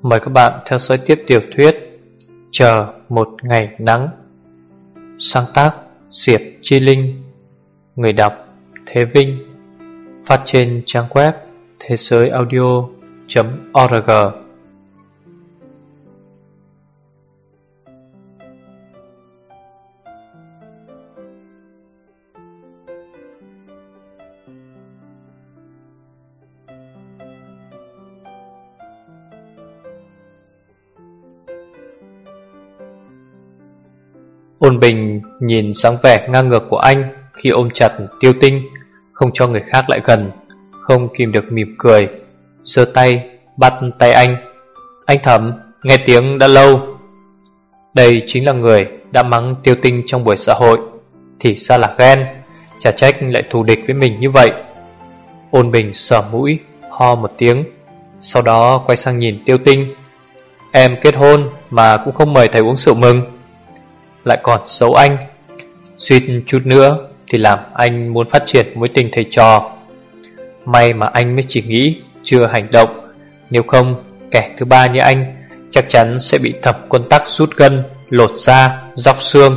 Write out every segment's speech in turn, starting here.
mời các bạn theo dõi tiếp tiểu thuyết Chờ một ngày nắng. Sáng tác Diệp Chi Linh. Người đọc Thế Vinh. Phát trên trang web thế giới audio.org. Ôn Bình nhìn dáng vẻ ngang ngược của anh khi ôm chặt Tiêu Tinh, không cho người khác lại gần, không kìm được mỉm cười, giơ tay bắt tay anh. Anh Thẩm, nghe tiếng đã lâu. Đây chính là người đã mắng Tiêu Tinh trong buổi xã hội, thì ra là ghen, chả trách lại thù địch với mình như vậy. Ôn Bình sờ mũi, ho một tiếng, sau đó quay sang nhìn Tiêu Tinh. Em kết hôn mà cũng không mời thầy uống rượu mừng, lại còn giấu anh, suýt chút nữa thì làm anh muốn phát triển mối tình thầy trò. May mà anh mới chỉ nghĩ, chưa hành động, nếu không kẻ thứ ba như anh chắc chắn sẽ bị Thẩm Quân Tắc rút gân, lột da, róc xương.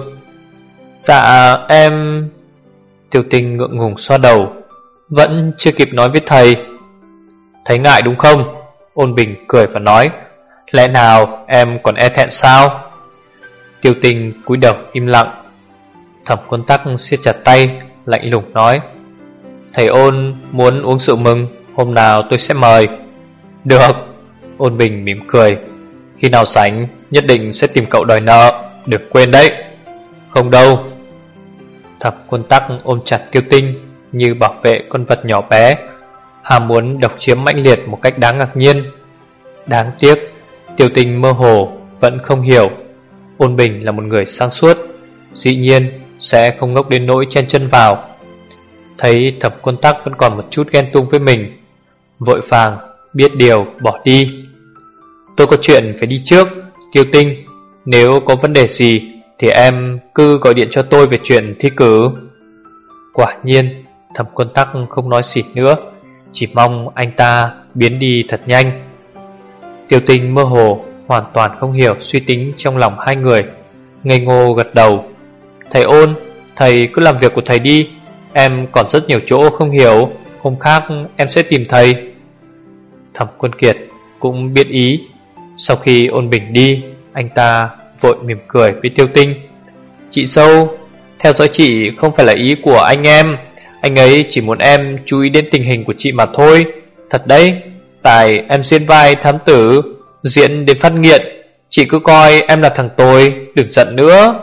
Dạ em... Tiêu Tinh ngượng ngùng xoa đầu, vẫn chưa kịp nói với thầy. Thấy ngại đúng không? Ôn Bình cười và nói, lẽ nào em còn e thẹn sao? Tiêu Tinh cúi đầu im lặng. Thẩm Quân Tắc siết chặt tay, lạnh lùng nói, thầy Ôn muốn uống rượu mừng, hôm nào tôi sẽ mời. Được. Ôn Bình mỉm cười, khi nào rảnh nhất định sẽ tìm cậu đòi nợ, đừng quên đấy. Không đâu. Thẩm Quân Tắc ôm chặt Tiêu Tinh như bảo vệ con vật nhỏ bé, ham muốn độc chiếm mãnh liệt một cách đáng ngạc nhiên. Đáng tiếc Tiêu Tinh mơ hồ vẫn không hiểu Ôn Bình là một người sáng suốt, dĩ nhiên sẽ không ngốc đến nỗi chen chân vào. Thấy Thẩm Quân Tắc vẫn còn một chút ghen tuông với mình, vội vàng biết điều bỏ đi. Tôi có chuyện phải đi trước, Tiêu Tinh, nếu có vấn đề gì thì em cứ gọi điện cho tôi về chuyện thi cử. Quả nhiên Thẩm Quân Tắc không nói gì nữa, chỉ mong anh ta biến đi thật nhanh. Tiêu Tinh mơ hồ hoàn toàn không hiểu suy tính trong lòng hai người, ngây ngô gật đầu. Thầy Ôn, thầy cứ làm việc của thầy đi, em còn rất nhiều chỗ không hiểu, hôm khác em sẽ tìm thầy. Thẩm Quân Kiệt cũng biết ý. Sau khi Ôn Bình đi, anh ta vội mỉm cười với Tiêu Tinh. Chị dâu, theo dõi chị không phải là ý của anh ấy chỉ muốn em chú ý đến tình hình của chị mà thôi. Thật đấy, tại em diễn vai thám tử, diễn đến phát nghiện, chị cứ coi em là thằng tồi, đừng giận nữa.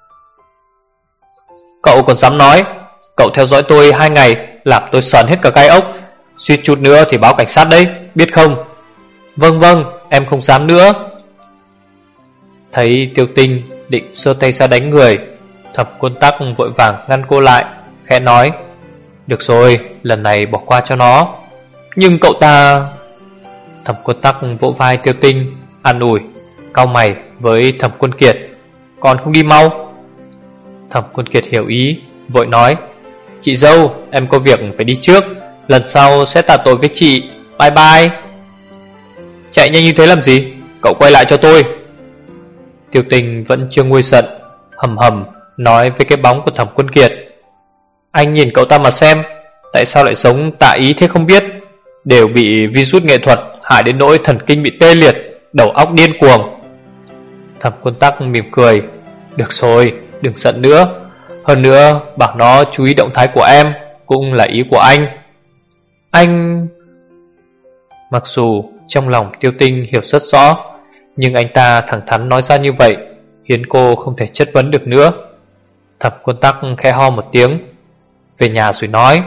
Cậu còn dám nói? Cậu theo dõi tôi 2 ngày làm tôi sờn hết cả gai ốc, suýt chút nữa thì báo cảnh sát đấy, biết không? Vâng, em không dám nữa. Thấy Tiêu Tinh định giơ tay ra đánh người, Thẩm Quân Tắc vội vàng ngăn cô lại, khẽ nói, được rồi, lần này bỏ qua cho nó. Nhưng cậu ta... Thẩm Quân Tắc vỗ vai Tiêu Tinh, an ủi, cau mày với Thẩm Quân Kiệt, còn không đi mau. Thẩm Quân Kiệt hiểu ý, vội nói, chị dâu, em có việc phải đi trước, lần sau sẽ tạ tội với chị, bye bye. Chạy nhanh như thế làm gì? Cậu quay lại cho tôi. Tiêu Tinh vẫn chưa nguôi giận, hầm hầm nói với cái bóng của Thẩm Quân Kiệt, anh nhìn cậu ta mà xem, tại sao lại sống tả ý thế không biết, đều bị virus nghệ thuật hại đến nỗi thần kinh bị tê liệt, đầu óc điên cuồng. Thẩm Quân Tắc mỉm cười, được rồi, đừng giận nữa. Hơn nữa, bảo nó chú ý động thái của em cũng là ý của anh. Anh... Mặc dù trong lòng Tiêu Tinh hiểu rất rõ, nhưng anh ta thẳng thắn nói ra như vậy khiến cô không thể chất vấn được nữa. Thẩm Quân Tắc khẽ ho một tiếng, về nhà rồi nói.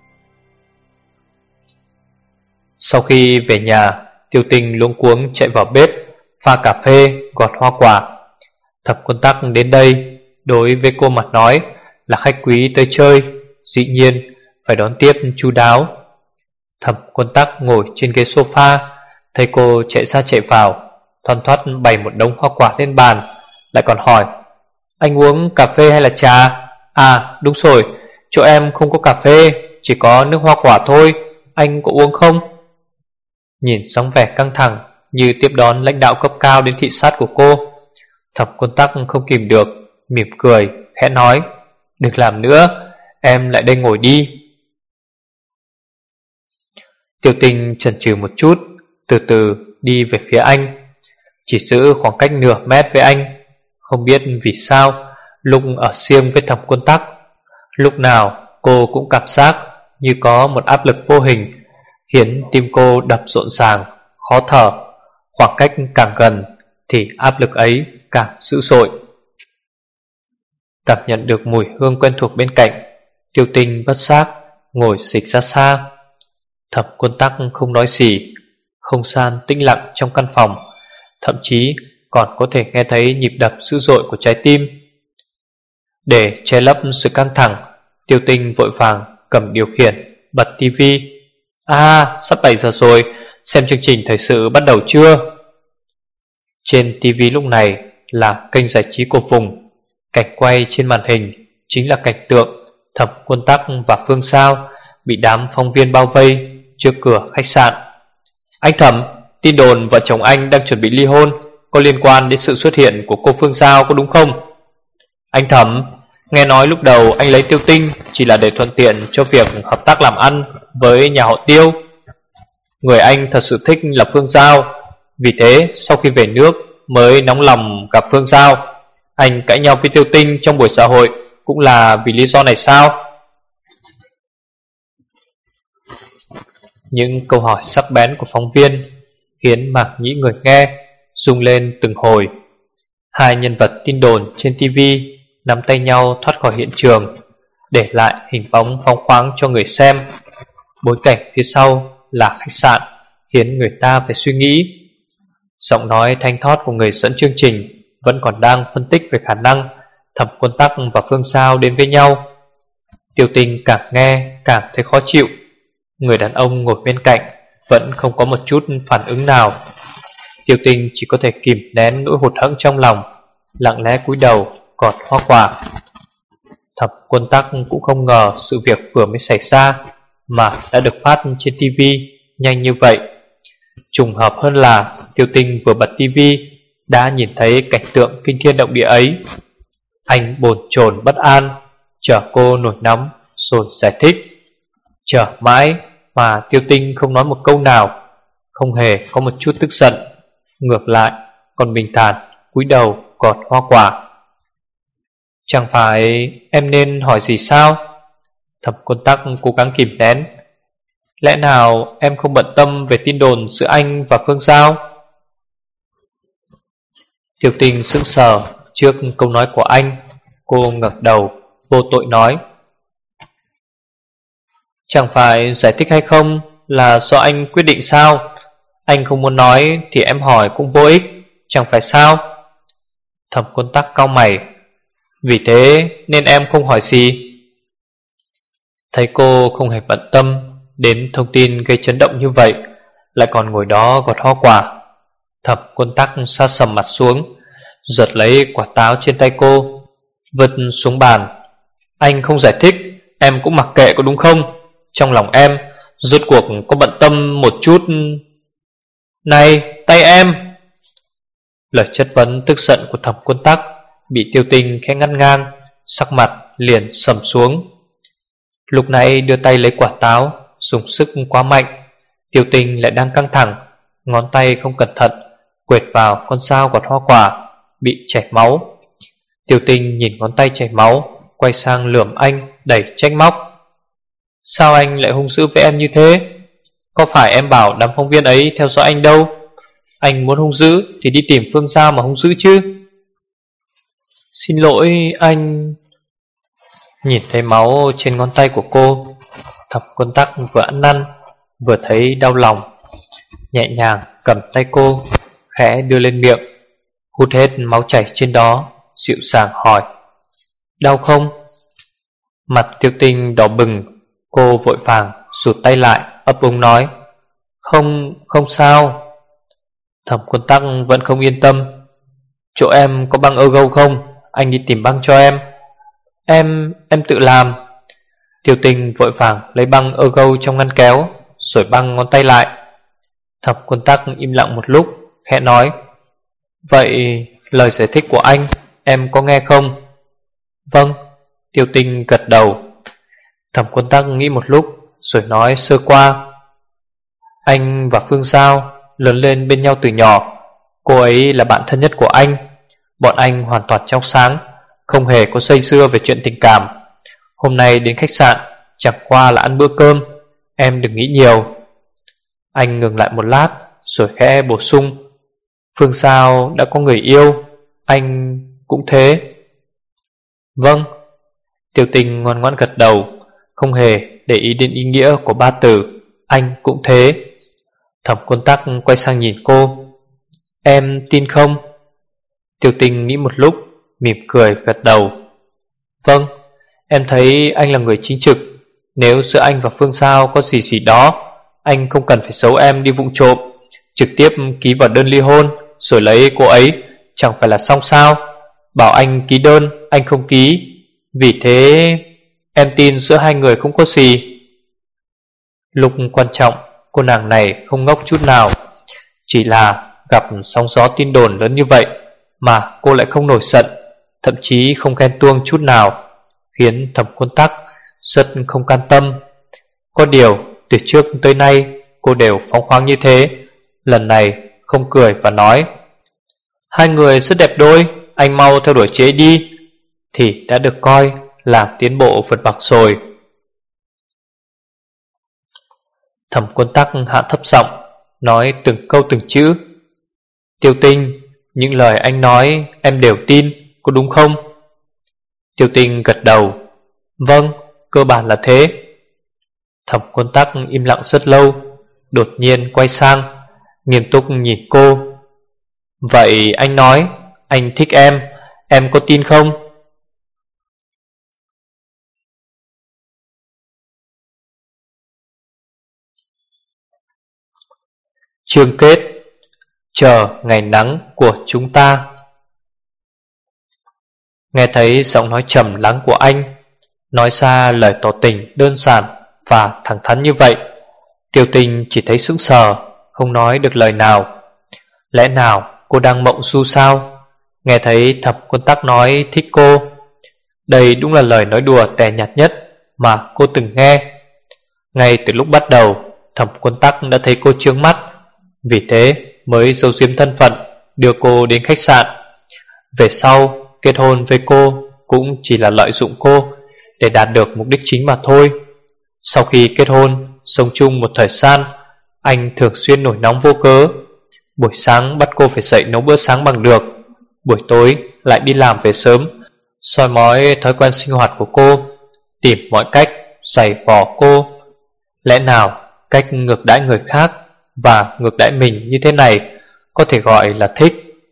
Sau khi về nhà, Tiêu Tinh luống cuống chạy vào bếp pha cà phê, gọt hoa quả. Thẩm Quân Tắc đến đây đối với cô mà nói là khách quý tới chơi, dĩ nhiên phải đón tiếp chu đáo. Thẩm Quân Tắc ngồi trên ghế sofa, thấy cô chạy ra chạy vào, thoăn thoắt bày một đống hoa quả lên bàn, lại còn hỏi, anh uống cà phê hay là trà? À đúng rồi, chỗ em không có cà phê, chỉ có nước hoa quả thôi, anh có uống không? Nhìn dáng vẻ căng thẳng như tiếp đón lãnh đạo cấp cao đến thị sát của cô. Thẩm Quân Tắc không kìm được, mỉm cười, khẽ nói: "Đừng làm nữa, em lại đây ngồi đi." Tiêu Tinh chần chừ một chút, từ từ đi về phía anh, chỉ giữ khoảng cách nửa mét với anh. Không biết vì sao, lúc ở riêng với Thẩm Quân Tắc, lúc nào cô cũng cảm giác như có một áp lực vô hình, khiến tim cô đập rộn ràng, khó thở. Khoảng cách càng gần thì áp lực ấy càng dữ dội. Cảm nhận được mùi hương quen thuộc bên cạnh, Tiêu Tinh bất giác ngồi dịch ra xa. Thẩm Quân Tắc không nói gì. Không gian tĩnh lặng trong căn phòng, thậm chí còn có thể nghe thấy nhịp đập dữ dội của trái tim. Để che lấp sự căng thẳng, Tiêu Tinh vội vàng cầm điều khiển, bật tivi. Sắp 7 giờ rồi, xem chương trình thời sự bắt đầu chưa? Trên tivi lúc này là kênh giải trí của vùng. Cảnh quay trên màn hình chính là cảnh tượng Thẩm Quân Tắc và Phương Sao bị đám phóng viên bao vây trước cửa khách sạn. "Anh Thẩm, tin đồn vợ chồng anh đang chuẩn bị ly hôn có liên quan đến sự xuất hiện của cô Phương Sao có đúng không?" "Anh Thẩm, nghe nói lúc đầu anh lấy Tiêu Tinh chỉ là để thuận tiện cho việc hợp tác làm ăn với nhà họ Tiêu. Người anh thật sự thích là Phương Giao, vì thế sau khi về nước mới nóng lòng gặp Phương Giao. Anh cãi nhau với Tiêu Tinh trong buổi xã hội cũng là vì lý do này sao?" Những câu hỏi sắc bén của phóng viên khiến mảng nhĩ người nghe rung lên từng hồi. Hai nhân vật tin đồn trên TV nắm tay nhau thoát khỏi hiện trường, để lại hình bóng phóng khoáng cho người xem. Bối cảnh phía sau là khách sạn khiến người ta phải suy nghĩ. Giọng nói thanh thoát của người dẫn chương trình vẫn còn đang phân tích về khả năng Thẩm Quân Tắc và Phương Sao đến với nhau. Tiêu Tinh càng nghe càng thấy khó chịu. Người đàn ông ngồi bên cạnh vẫn không có một chút phản ứng nào. Tiêu Tinh chỉ có thể kìm nén nỗi hụt hẫng trong lòng, lặng lẽ cúi đầu gọt hoa quả. Thẩm Quân Tắc cũng không ngờ sự việc vừa mới xảy ra mà đã được phát trên TV nhanh như vậy. Trùng hợp hơn là Tiêu Tinh vừa bật TV đã nhìn thấy cảnh tượng kinh thiên động địa ấy. Anh bồn chồn bất an, chờ cô nổi nóng rồi giải thích. Chờ mãi mà Tiêu Tinh không nói một câu nào, không hề có một chút tức giận, ngược lại còn bình thản cúi đầu gọt hoa quả. "Chẳng phải em nên hỏi gì sao?" Thẩm Quân Tắc cố gắng kìm nén. "Lẽ nào em không bận tâm về tin đồn giữa anh và Phương Giao?" Tiêu Tinh sững sờ trước câu nói của anh. Cô ngẩng đầu vô tội nói: "Chẳng phải giải thích hay không là do anh quyết định sao? Anh không muốn nói thì em hỏi cũng vô ích, chẳng phải sao?" Thẩm Quân Tắc cau mày. "Vì thế nên em không hỏi gì." Thấy cô không hề bận tâm đến thông tin gây chấn động như vậy, lại còn ngồi đó gọt hoa quả, Thẩm Quân Tắc sa sầm mặt xuống, giật lấy quả táo trên tay cô, vứt xuống bàn. "Anh không giải thích, em cũng mặc kệ có đúng không? Trong lòng em rốt cuộc có bận tâm một chút." "Này, tay em!" Lời chất vấn tức giận của Thẩm Quân Tắc bị Tiêu Tinh khẽ ngăn ngang, sắc mặt liền sầm xuống. Lúc nãy đưa tay lấy quả táo dùng sức quá mạnh, Tiêu Tinh lại đang căng thẳng, ngón tay không cẩn thận quệt vào con dao gọt hoa quả, bị chảy máu. Tiêu Tinh nhìn ngón tay chảy máu, quay sang lườm anh đầy trách móc. "Sao anh lại hung dữ với em như thế? Có phải em bảo đám phóng viên ấy theo dõi anh đâu? Anh muốn hung dữ thì đi tìm Phương Giao mà hung dữ chứ." "Xin lỗi anh." Nhìn thấy máu trên ngón tay của cô, Thẩm Quân Tắc vừa ăn năn vừa thấy đau lòng, nhẹ nhàng cầm tay cô, khẽ đưa lên miệng, hút hết máu chảy trên đó, dịu dàng hỏi: "Đau không?" Mặt Tiêu Tinh đỏ bừng, cô vội vàng rụt tay lại, ấp úng nói: Không sao." Thẩm Quân Tắc vẫn không yên tâm. "Chỗ em có băng ơ-gâu không? Anh đi tìm băng cho em." Em tự làm." Tiêu Tinh vội vàng lấy băng ơ-gâu trong ngăn kéo, rồi băng ngón tay lại. Thẩm Quân Tắc im lặng một lúc, khẽ nói: "Vậy lời giải thích của anh em có nghe không?" "Vâng." Tiêu Tinh gật đầu. Thẩm Quân Tắc nghĩ một lúc rồi nói sơ qua: "Anh và Phương Giao lớn lên bên nhau từ nhỏ. Cô ấy là bạn thân nhất của anh. Bọn anh hoàn toàn trong sáng, không hề có dây dưa về chuyện tình cảm. Hôm nay đến khách sạn chẳng qua là ăn bữa cơm, em đừng nghĩ nhiều." Anh ngừng lại một lát rồi khẽ bổ sung: "Phương Giao đã có người yêu, anh cũng thế." "Vâng." Tiêu Tinh ngoan ngoãn gật đầu, không hề để ý đến ý nghĩa của ba từ anh cũng thế. Thẩm Quân Tắc quay sang nhìn cô: "Em tin không?" Tiêu Tinh nghĩ một lúc, mỉm cười gật đầu: "Vâng, em thấy anh là người chính trực. Nếu giữa anh và Phương Giao có gì đó, anh không cần phải giấu em đi vụng trộm, trực tiếp ký vào đơn ly hôn rồi lấy cô ấy, chẳng phải là xong sao? Bảo anh ký đơn, anh không ký. Vì thế em tin giữa hai người không có gì." Lúc quan trọng, cô nàng này không ngốc chút nào. Chỉ là gặp sóng gió tin đồn lớn như vậy mà cô lại không nổi giận, thậm chí không ghen tuông chút nào, khiến Thẩm Quân Tắc rất không can tâm. Có điều từ trước tới nay cô đều phóng khoáng như thế, lần này không cười và nói: "Hai người rất đẹp đôi, anh mau theo đuổi chế đi", thì đã được coi là tiến bộ vượt bậc rồi. Thẩm Quân Tắc hạ thấp giọng, nói từng câu từng chữ: "Tiêu Tinh, những lời anh nói em đều tin, có đúng không?" Tiêu Tinh gật đầu: "Vâng, cơ bản là thế." Thẩm Quân Tắc im lặng rất lâu, đột nhiên quay sang, nghiêm túc nhìn cô: "Vậy anh nói anh thích em có tin không?" Chương kết: chờ ngày nắng của chúng ta. Nghe thấy giọng nói trầm lắng của anh, nói ra lời tỏ tình đơn giản và thẳng thắn như vậy, Tiêu Tinh chỉ thấy sững sờ, không nói được lời nào. Lẽ nào cô đang mộng du sao? Nghe thấy Thẩm Quân Tắc nói thích cô, đây đúng là lời nói đùa tẻ nhạt nhất mà cô từng nghe. Ngay từ lúc bắt đầu, Thẩm Quân Tắc đã thấy cô chướng mắt, vì thế mới giấu giếm thân phận, đưa cô đến khách sạn. Về sau kết hôn với cô cũng chỉ là lợi dụng cô để đạt được mục đích chính mà thôi. Sau khi kết hôn, sống chung một thời gian, anh thường xuyên nổi nóng vô cớ. Buổi sáng bắt cô phải dậy nấu bữa sáng bằng được, buổi tối lại đi làm về sớm, soi mói thói quen sinh hoạt của cô, tìm mọi cách giày vò cô. Lẽ nào cách ngược đãi người khác và ngược đãi mình như thế này có thể gọi là thích?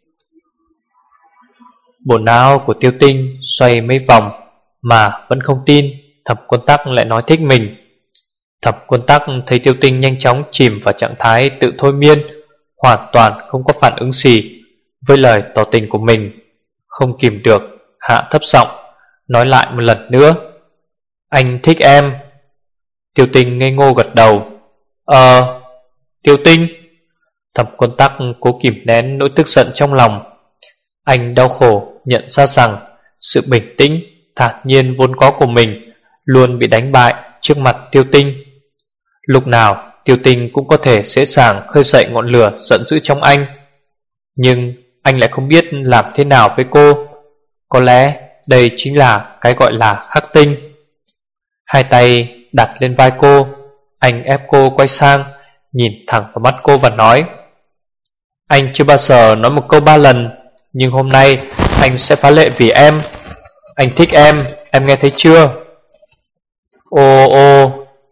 Bộ não của Tiêu Tinh xoay mấy vòng mà vẫn không tin Thẩm Quân Tắc lại nói thích mình. Thẩm Quân Tắc thấy Tiêu Tinh nhanh chóng chìm vào trạng thái tự thôi miên, hoàn toàn không có phản ứng gì với lời tỏ tình của mình, không kìm được hạ thấp giọng nói lại một lần nữa: "Anh thích em." Tiêu Tinh ngây ngô gật đầu: Tiêu Tinh." Thẩm Quân Tắc cố kìm nén nỗi tức giận trong lòng. Anh đau khổ nhận ra rằng sự bình tĩnh, thản nhiên vốn có của mình luôn bị đánh bại trước mặt Tiêu Tinh. Lúc nào Tiêu Tinh cũng có thể dễ dàng khơi dậy ngọn lửa giận dữ trong anh, nhưng anh lại không biết làm thế nào với cô. Có lẽ đây chính là cái gọi là khắc tinh. Hai tay đặt lên vai cô, anh ép cô quay sang, nhìn thẳng vào mắt cô và nói: "Anh chưa bao giờ nói một câu 3 lần, nhưng hôm nay anh sẽ phá lệ vì em. Anh thích em nghe thấy chưa?" Ô ô.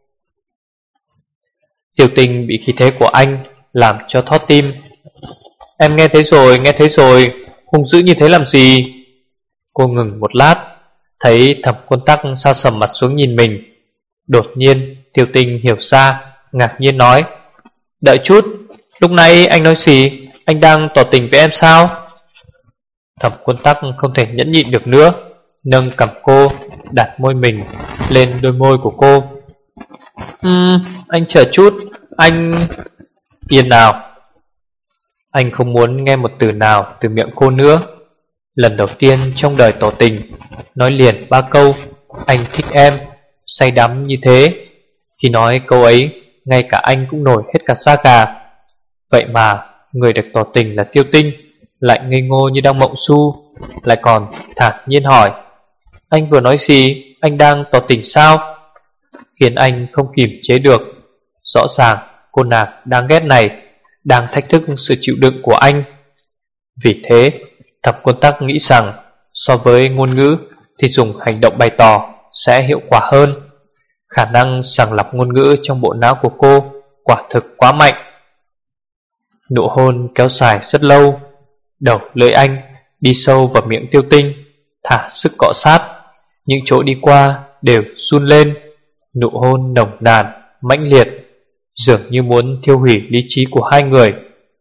Tiêu Tinh bị khí thế của anh làm cho thót tim. Em nghe thấy rồi, hung dữ như thế làm gì?" Cô ngừng một lát, thấy Thẩm Quân Tắc sa sầm mặt xuống nhìn mình. Đột nhiên Tiêu Tinh hiểu ra, ngạc nhiên nói: "Đợi chút, lúc nãy anh nói gì? Anh đang tỏ tình với em sao?" Thẩm Quân Tắc không thể nhẫn nhịn được nữa, nâng cằm cô, đặt môi mình lên đôi môi của cô. Anh chờ chút, anh..." Yên nào. Anh không muốn nghe một từ nào từ miệng cô nữa. Lần đầu tiên trong đời tỏ tình, nói liền 3 câu anh thích em, say đắm như thế. Khi nói câu ấy, ngay cả anh cũng nổi hết cả da gà. Vậy mà người được tỏ tình là Tiêu Tinh lại ngây ngô như đang mộng su, lại còn thản nhiên hỏi: anh vừa nói gì? Anh đang tỏ tình sao? Khiến anh không kìm chế được. Rõ ràng cô nàng đáng ghét này đang thách thức sự chịu đựng của anh. Vì thế Thẩm Quân Tắc nghĩ rằng so với ngôn ngữ thì dùng hành động bày tỏ sẽ hiệu quả hơn. Khả năng sàng lọc ngôn ngữ trong bộ não của cô quả thực quá mạnh. Nụ hôn kéo dài rất lâu. Đầu lưỡi anh đi sâu vào miệng Tiêu Tinh, thả sức cọ sát. Những chỗ đi qua đều run lên. Nụ hôn nồng nàn, mãnh liệt, dường như muốn thiêu hủy lý trí của hai người.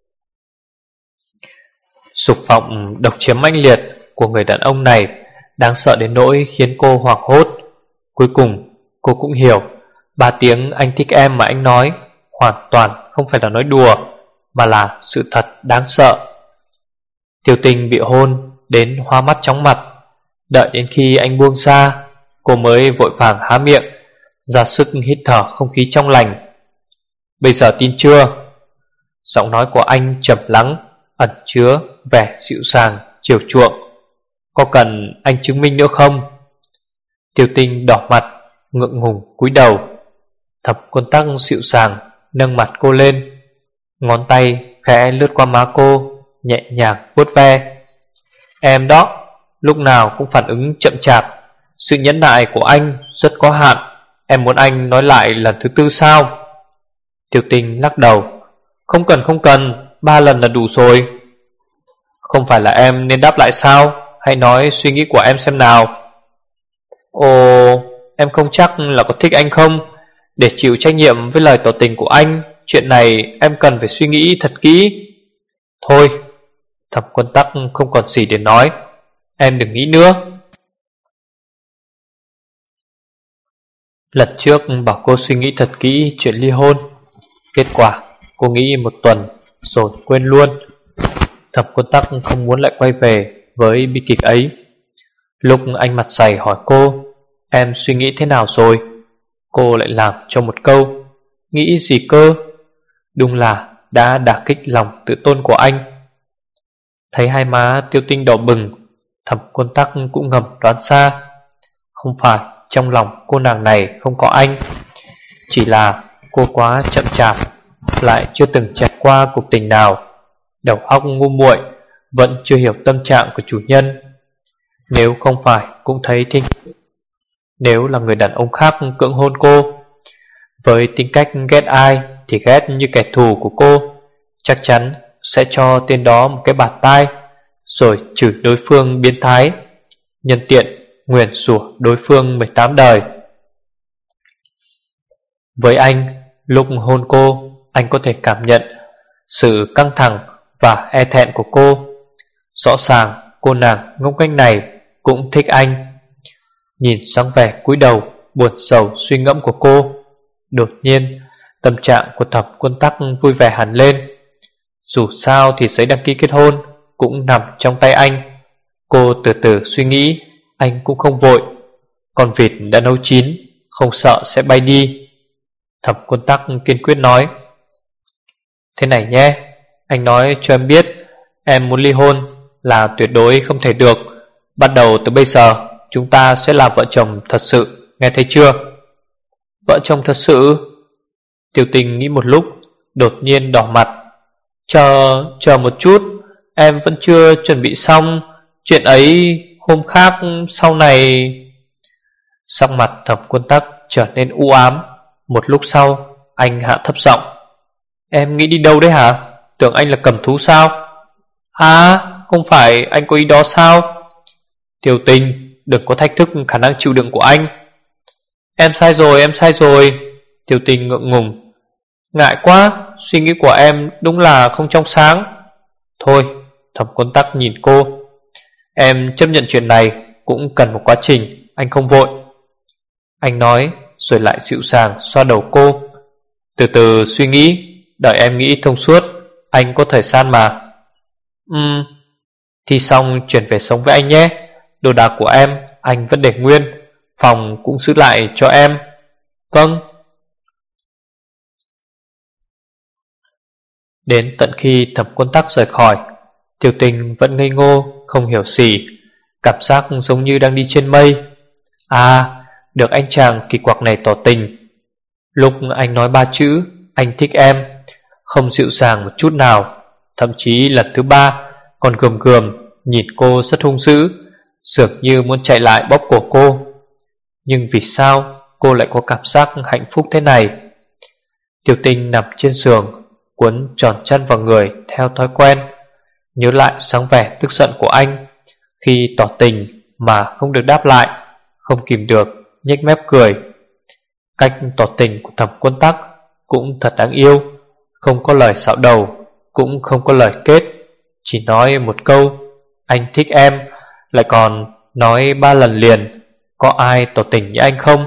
Dục vọng độc chiếm mãnh liệt của người đàn ông này đáng sợ đến nỗi khiến cô hoảng hốt. Cuối cùng cô cũng hiểu 3 tiếng anh thích em mà anh nói hoàn toàn không phải là nói đùa, mà là sự thật đáng sợ. Tiêu Tinh bị hôn đến hoa mắt chóng mặt. Đợi đến khi anh buông ra, cô mới vội vàng há miệng, ra sức hít thở không khí trong lành. Bây giờ tin chưa? Giọng nói của anh trầm lắng, ẩn chứa vẻ dịu dàng chiều chuộng. Có cần anh chứng minh nữa không? Tiêu Tinh đỏ mặt, ngượng ngùng cúi đầu. Thẩm Quân Tắc dịu dàng nâng mặt cô lên, ngón tay khẽ lướt qua má cô, nhẹ nhàng vuốt ve. Em đó, lúc nào cũng phản ứng chậm chạp. Sự nhẫn nại của anh rất có hạn. Em muốn anh nói lại lần thứ 4 sao? Tiêu Tinh lắc đầu. Không cần, 3 lần là đủ rồi. Không phải là em nên đáp lại sao? Hãy nói suy nghĩ của em xem nào. Ồ, em không chắc là có thích anh không. Để chịu trách nhiệm với lời tỏ tình của anh, chuyện này em cần phải suy nghĩ thật kỹ. Thôi, Thẩm Quân Tắc không còn gì để nói. Em đừng nghĩ nữa. Lần trước bảo cô suy nghĩ thật kỹ chuyện ly hôn. Kết quả cô nghĩ 1 tuần rồi quên luôn. Thẩm Quân Tắc không muốn lại quay về với bi kịch ấy. Lúc anh mặt dày hỏi cô em suy nghĩ thế nào rồi, cô lại làm cho một câu nghĩ gì cơ. Đúng là đã đả kích lòng tự tôn của anh. Thấy hai má Tiêu Tinh đỏ bừng, Thẩm Quân Tắc cũng ngầm đoán ra. Không phải trong lòng cô nàng này không có anh, chỉ là cô quá chậm chạp, lại chưa từng trải qua cuộc tình nào. Đầu óc ngu muội, vẫn chưa hiểu tâm trạng của chủ nhân. Nếu không phải cũng thấy thích, nếu là người đàn ông khác cưỡng hôn cô, với tính cách ghét ai thì ghét như kẻ thù của cô, chắc chắn sẽ cho tên đó một cái bạt tai, rồi chửi đối phương biến thái, nhân tiện nguyền rủa đối phương 18 đời. Với anh, lúc hôn cô, anh có thể cảm nhận sự căng thẳng và e thẹn của cô. Rõ ràng cô nàng ngốc nghếch này cũng thích anh. Nhìn dáng vẻ cúi đầu buồn rầu suy ngẫm của cô, đột nhiên tâm trạng của Thẩm Quân Tắc vui vẻ hẳn lên. Dù sao thì giấy đăng ký kết hôn cũng nằm trong tay anh. Cô từ từ suy nghĩ, anh cũng không vội. Con vịt đã nấu chín, không sợ sẽ bay đi. Thẩm Quân Tắc kiên quyết nói. Thế này nhé, anh nói cho em biết, em muốn ly hôn là tuyệt đối không thể được. Bắt đầu từ bây giờ chúng ta sẽ là vợ chồng thật sự, nghe thấy chưa? Vợ chồng thật sự? Tiêu Tinh nghĩ một lúc, đột nhiên đỏ mặt. Chờ một chút, em vẫn chưa chuẩn bị xong. Chuyện ấy hôm khác sau này. Sắc mặt Thẩm Quân Tắc trở nên u ám. Một lúc sau anh hạ thấp giọng. Em nghĩ đi đâu đấy hả? Tưởng anh là cầm thú sao? À, không phải anh có ý đó sao? Tiêu Tinh, đừng có thách thức khả năng chịu đựng của anh. Em sai rồi. Tiêu Tinh ngượng ngùng. Ngại quá, suy nghĩ của em đúng là không trong sáng. Thôi, Thẩm Quân Tắc nhìn cô. Em chấp nhận chuyện này cũng cần một quá trình, anh không vội. Anh nói rồi lại dịu dàng xoa đầu cô. Từ từ suy nghĩ, Đợi em nghĩ thông suốt, anh có thời gian mà. Thi xong chuyển về sống với anh nhé. Đồ đạc của em anh vẫn để nguyên, phòng cũng giữ lại cho em. Vâng. Đến tận khi Thẩm Quân Tắc rời khỏi, Tiểu Tình vẫn ngây ngô không hiểu gì, cảm giác giống như đang đi trên mây. À, được anh chàng kỳ quặc này tỏ tình. Lúc anh nói 3 chữ anh thích em, không dịu dàng một chút nào. Thậm chí lần thứ 3 còn gườm gườm nhìn cô rất hung dữ, dường như muốn chạy lại bóp cổ cô. Nhưng vì sao cô lại có cảm giác hạnh phúc thế này? Tiểu Tình nằm trên giường, cuốn tròn chân vào người theo thói quen, nhớ lại sáng vẻ tức giận của anh khi tỏ tình mà không được đáp lại, không kìm được nhếch mép cười. Cách tỏ tình của Thẩm Quân Tắc cũng thật đáng yêu, không có lời xạo đầu, cũng không có lời kết, chỉ nói một câu anh thích em, lại còn nói 3 lần liền. Có ai tỏ tình như anh không?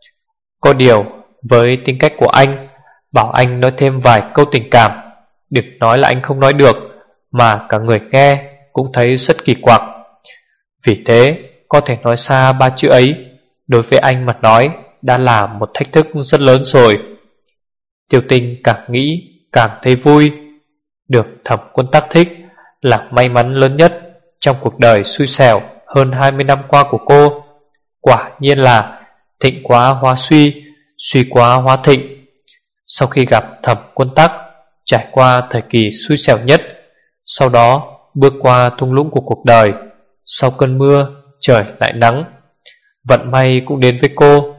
Có điều với tính cách của anh, bảo anh nói thêm vài câu tình cảm, đừng nói là anh không nói được, mà cả người nghe cũng thấy rất kỳ quặc. Vì thế có thể nói xa 3 chữ ấy đối với anh mà nói đã là một thách thức rất lớn rồi. Tiểu Tình càng nghĩ càng thấy vui. Được Thẩm Quân Tắc thích là may mắn lớn nhất trong cuộc đời xui xẻo hơn 20 năm qua của cô. Quả nhiên là thịnh quá hóa suy, suy quá hóa thịnh. Sau khi gặp Thẩm Quân Tắc, trải qua thời kỳ xui xẻo nhất, sau đó bước qua thung lũng của cuộc đời. Sau cơn mưa trời lại nắng, vận may cũng đến với cô.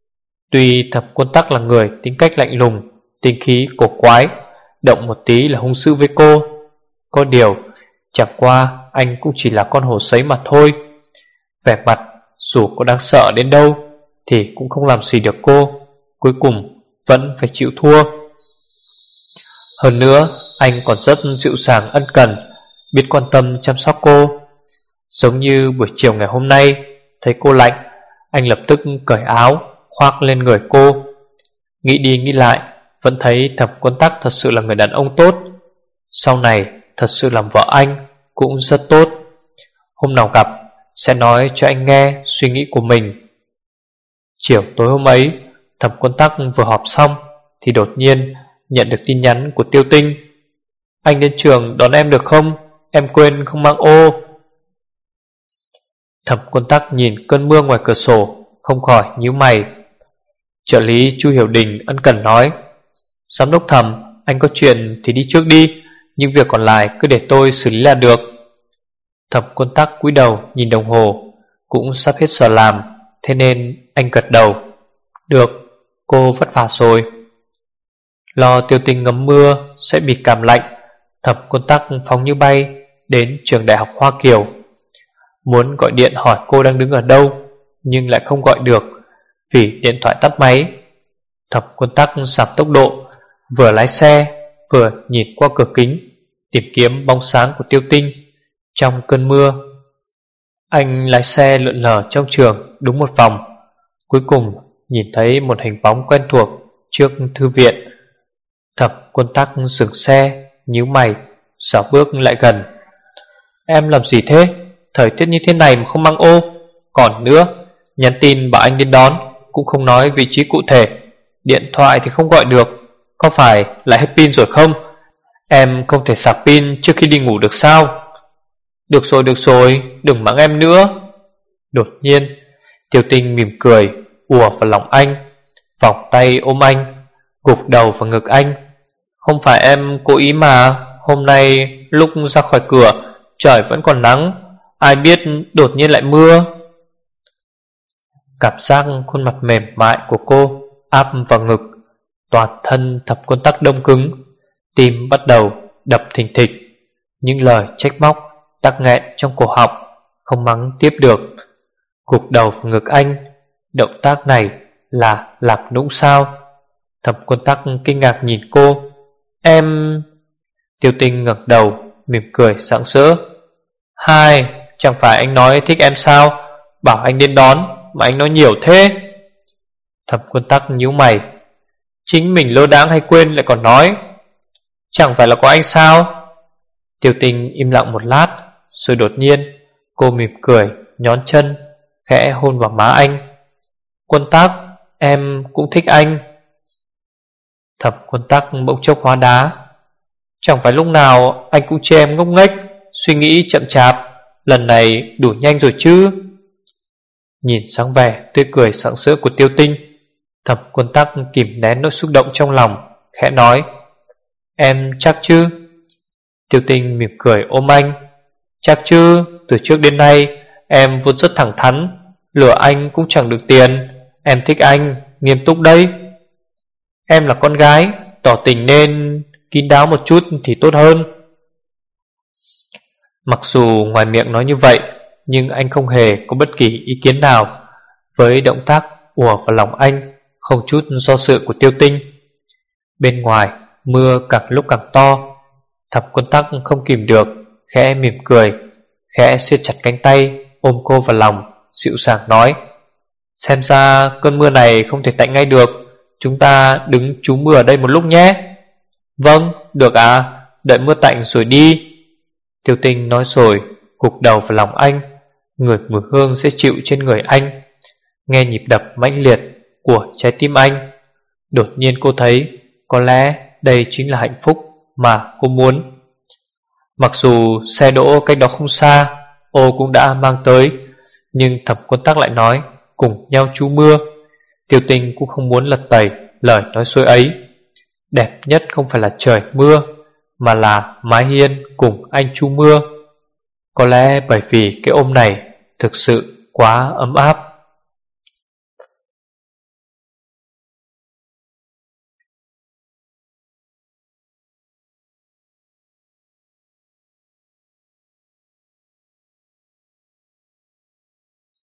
Tuy Thẩm Quân Tắc là người tính cách lạnh lùng, tính khí cổ quái, động một tí là hung dữ với cô, có điều chẳng qua anh cũng chỉ là con hổ sấy mà thôi. Vẻ mặt dù có đáng sợ đến đâu thì cũng không làm gì được cô, cuối cùng vẫn phải chịu thua. Hơn nữa anh còn rất dịu dàng ân cần, biết quan tâm chăm sóc cô. Giống như buổi chiều ngày hôm nay, thấy cô lạnh, anh lập tức cởi áo khoác lên người cô. Nghĩ đi nghĩ lại, vẫn thấy Thẩm Quân Tắc thật sự là người đàn ông tốt. Sau này thật sự làm vợ anh cũng rất tốt. Hôm nào gặp sẽ nói cho anh nghe suy nghĩ của mình. Chiều tối hôm ấy, Thẩm Quân Tắc vừa họp xong thì đột nhiên nhận được tin nhắn của Tiêu Tinh. Anh đến trường đón em được không? Em quên không mang ô. Thẩm Quân Tắc nhìn cơn mưa ngoài cửa sổ, không khỏi nhíu mày. Trợ lý Chu Hiểu Đình ân cần nói: Giám đốc Thẩm, anh có chuyện thì đi trước đi, nhưng việc còn lại cứ để tôi xử lý là được. Thẩm Quân Tắc cúi đầu nhìn đồng hồ, cũng sắp hết giờ làm, thế nên anh gật đầu. Được, cô vất vả rồi. Lo Tiêu Tinh ngấm mưa sẽ bị cảm lạnh, Thẩm Quân Tắc phóng như bay đến trường đại học Hoa Kiều. Muốn gọi điện hỏi cô đang đứng ở đâu, nhưng lại không gọi được vì điện thoại tắt máy. Thẩm Quân Tắc giảm tốc độ, vừa lái xe vừa nhìn qua cửa kính, tìm kiếm bóng sáng của Tiêu Tinh trong cơn mưa. Anh lái xe lượn lờ trong trường đúng một vòng, cuối cùng nhìn thấy một hình bóng quen thuộc trước thư viện. Thẩm Quân Tắc dừng xe, nhíu mày, xảo bước lại gần. Em làm gì thế? Thời tiết như thế này mà không mang ô. Còn nữa, nhắn tin bảo anh đến đón cũng không nói vị trí cụ thể, điện thoại thì không gọi được. Có phải là hết pin rồi không? Em không thể sạc pin trước khi đi ngủ được sao? Được rồi, đừng mắng em nữa. Đột nhiên Tiêu Tinh mỉm cười ùa vào lòng anh, vòng tay ôm anh, gục đầu vào ngực anh. Không phải em cố ý mà. Hôm nay lúc ra khỏi cửa trời vẫn còn nắng, ai biết đột nhiên lại mưa. Cảm giác khuôn mặt mềm mại của cô áp vào ngực, toàn thân Thẩm Quân Tắc đông cứng, tim bắt đầu đập thình thịch. Những lời trách móc tắc nghẹn trong cổ họng, không mắng tiếp được. Gục đầu vào ngực anh, động tác này là làm nũng sao? Thẩm Quân Tắc kinh ngạc nhìn cô. Em... Tiêu Tinh ngẩng đầu mỉm cười rạng rỡ. Hai, chẳng phải anh nói thích em sao? Bảo anh đến đón mà anh nói nhiều thế. Thẩm Quân Tắc nhíu mày. Chính mình lơ đãng hay quên lại còn nói. Chẳng phải là có anh sao? Tiêu Tinh im lặng một lát, rồi đột nhiên cô mỉm cười, nhón chân, khẽ hôn vào má anh. Quân Tắc, em cũng thích anh. Thẩm Quân Tắc bỗng chốc hóa đá. Chẳng phải lúc nào anh cũng chê em ngốc nghếch, suy nghĩ chậm chạp, lần này đủ nhanh rồi chứ? Nhìn sáng vẻ tươi cười sảng sỡ của Tiêu Tinh, Thẩm Quân Tắc kìm nén nỗi xúc động trong lòng, khẽ nói: Em chắc chứ? Tiêu Tinh mỉm cười ôm anh. Chắc chứ, từ trước đến nay em vốn rất thẳng thắn, lừa anh cũng chẳng được tiền. Em thích anh, nghiêm túc đấy. Em là con gái, tỏ tình nên kín đáo một chút thì tốt hơn. Mặc dù ngoài miệng nói như vậy, nhưng anh không hề có bất kỳ ý kiến nào với động tác ùa vào lòng anh, không chút do dự của Tiêu Tinh. Bên ngoài mưa càng lúc càng to. Thẩm Quân Tắc không kìm được, khẽ mỉm cười, khẽ siết chặt cánh tay, ôm cô vào lòng, dịu dàng nói: Xem ra cơn mưa này không thể tạnh ngay được, chúng ta đứng trú mưa ở đây một lúc nhé. Vâng, được à, đợi mưa tạnh rồi đi. Tiêu Tinh nói rồi gục đầu vào lòng anh, ngửi mùi hương dễ chịu trên người anh, nghe nhịp đập mãnh liệt của trái tim anh. Đột nhiên cô thấy có lẽ đây chính là hạnh phúc mà cô muốn. Mặc dù xe đỗ cách đó không xa, ô cũng đã mang tới, nhưng Thẩm Quân Tắc lại nói cùng nhau trú mưa. Tiêu Tinh cũng không muốn lật tẩy lời nói xuôi ấy. Đẹp nhất không phải là trời mưa, mà là mái hiên cùng anh trú mưa. Có lẽ bởi vì cái ôm này thực sự quá ấm áp.